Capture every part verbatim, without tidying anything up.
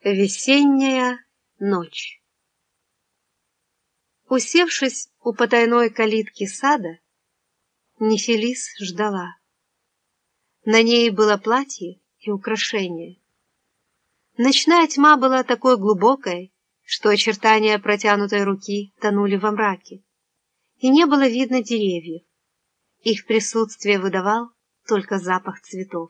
Весенняя ночь. Усевшись у потайной калитки сада, Нефелис ждала. На ней было платье и украшения. Ночная тьма была такой глубокой, что очертания протянутой руки тонули во мраке, и не было видно деревьев. Их присутствие выдавал только запах цветов.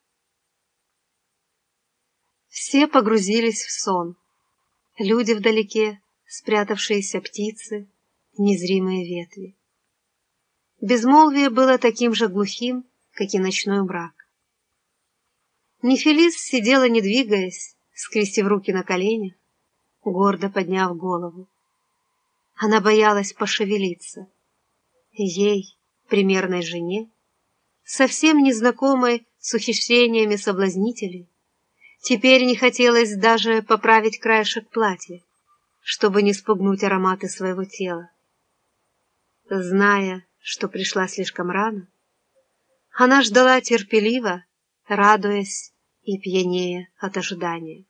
Все погрузились в сон. Люди вдалеке, спрятавшиеся птицы, незримые ветви. Безмолвие было таким же глухим, как и ночной мрак. Нефелис сидела, не двигаясь, скрестив руки на коленях, гордо подняв голову. Она боялась пошевелиться. Ей, примерной жене, совсем незнакомой с ухищрениями соблазнителей, теперь не хотелось даже поправить краешек платья, чтобы не спугнуть ароматы своего тела. Зная, что пришла слишком рано, она ждала терпеливо, радуясь и пьянея от ожидания.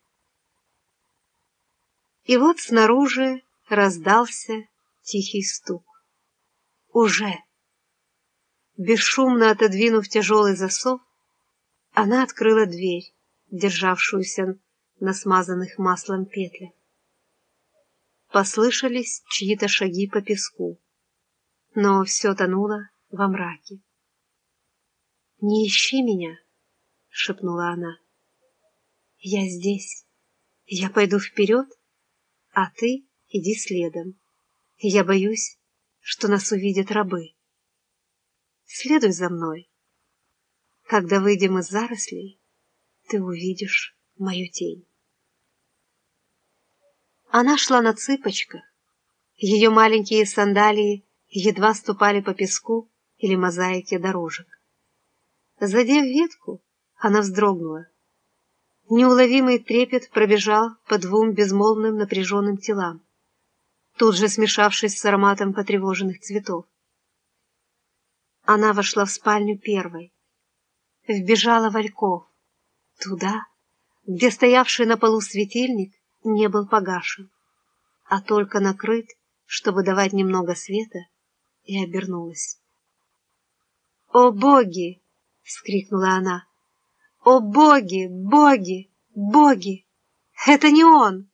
И вот снаружи раздался тихий стук. Уже! Бесшумно отодвинув тяжелый засов, она открыла дверь, державшуюся на смазанных маслом петлях. Послышались чьи-то шаги по песку, но все тонуло во мраке. «Не ищи меня!» — шепнула она. «Я здесь. Я пойду вперед, а ты иди следом. Я боюсь, что нас увидят рабы. Следуй за мной. Когда выйдем из зарослей, ты увидишь мою тень». Она шла на цыпочках. Ее маленькие сандалии едва ступали по песку или мозаике дорожек. Задев ветку, она вздрогнула. Неуловимый трепет пробежал по двум безмолвным напряженным телам, тут же смешавшись с ароматом потревоженных цветов. Она вошла в спальню первой, вбежала в альков, туда, где стоявший на полу светильник не был погашен, а только накрыт, чтобы давать немного света, и обернулась. «О боги!» — вскрикнула она. «О боги, боги, боги! Это не он!»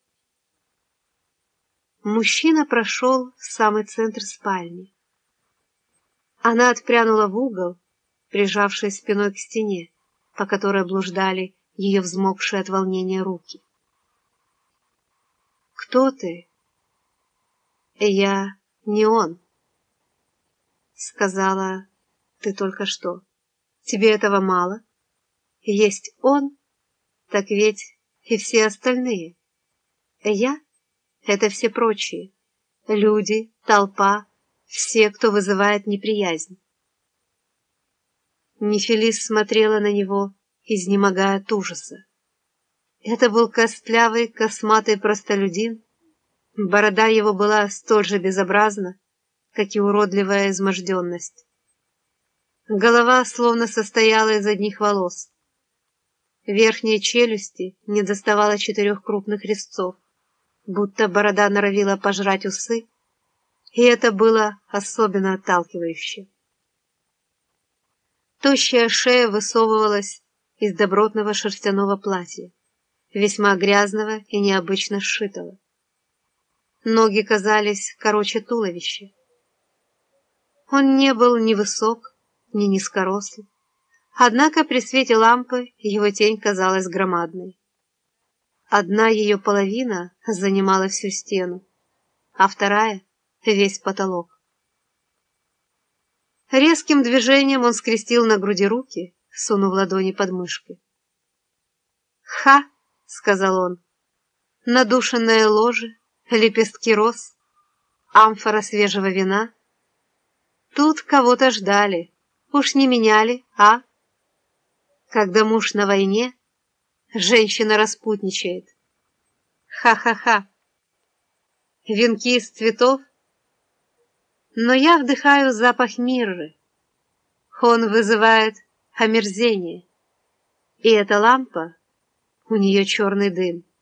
Мужчина прошел в самый центр спальни. Она отпрянула в угол, прижавшись спиной к стене, по которой блуждали ее взмокшие от волнения руки. «Кто ты?» «Я не он», — сказала ты только что. «Тебе этого мало? Есть он, так ведь и все остальные. Я — это все прочие, люди, толпа, все, кто вызывает неприязнь». Нефелис смотрела на него, изнемогая от ужаса. Это был костлявый, косматый простолюдин. Борода его была столь же безобразна, как и уродливая изможденность. Голова словно состояла из одних волос. Верхней челюсти не доставало четырех крупных резцов, будто борода норовила пожрать усы, и это было особенно отталкивающе. Тощая шея высовывалась из добротного шерстяного платья, весьма грязного и необычно сшитого. Ноги казались короче туловища. Он не был ни высок, ни низкоросл, однако при свете лампы его тень казалась громадной. Одна ее половина занимала всю стену, а вторая — весь потолок. Резким движением он скрестил на груди руки, сунув ладони под мышки. «Ха!» — сказал он. «Надушенное ложе, лепестки роз, амфора свежего вина. Тут кого-то ждали, уж не меняли, а? Когда муж на войне, женщина распутничает. Ха-ха-ха! Венки из цветов. Но я вдыхаю запах мирры. Он вызывает омерзение. И эта лампа, у нее черный дым.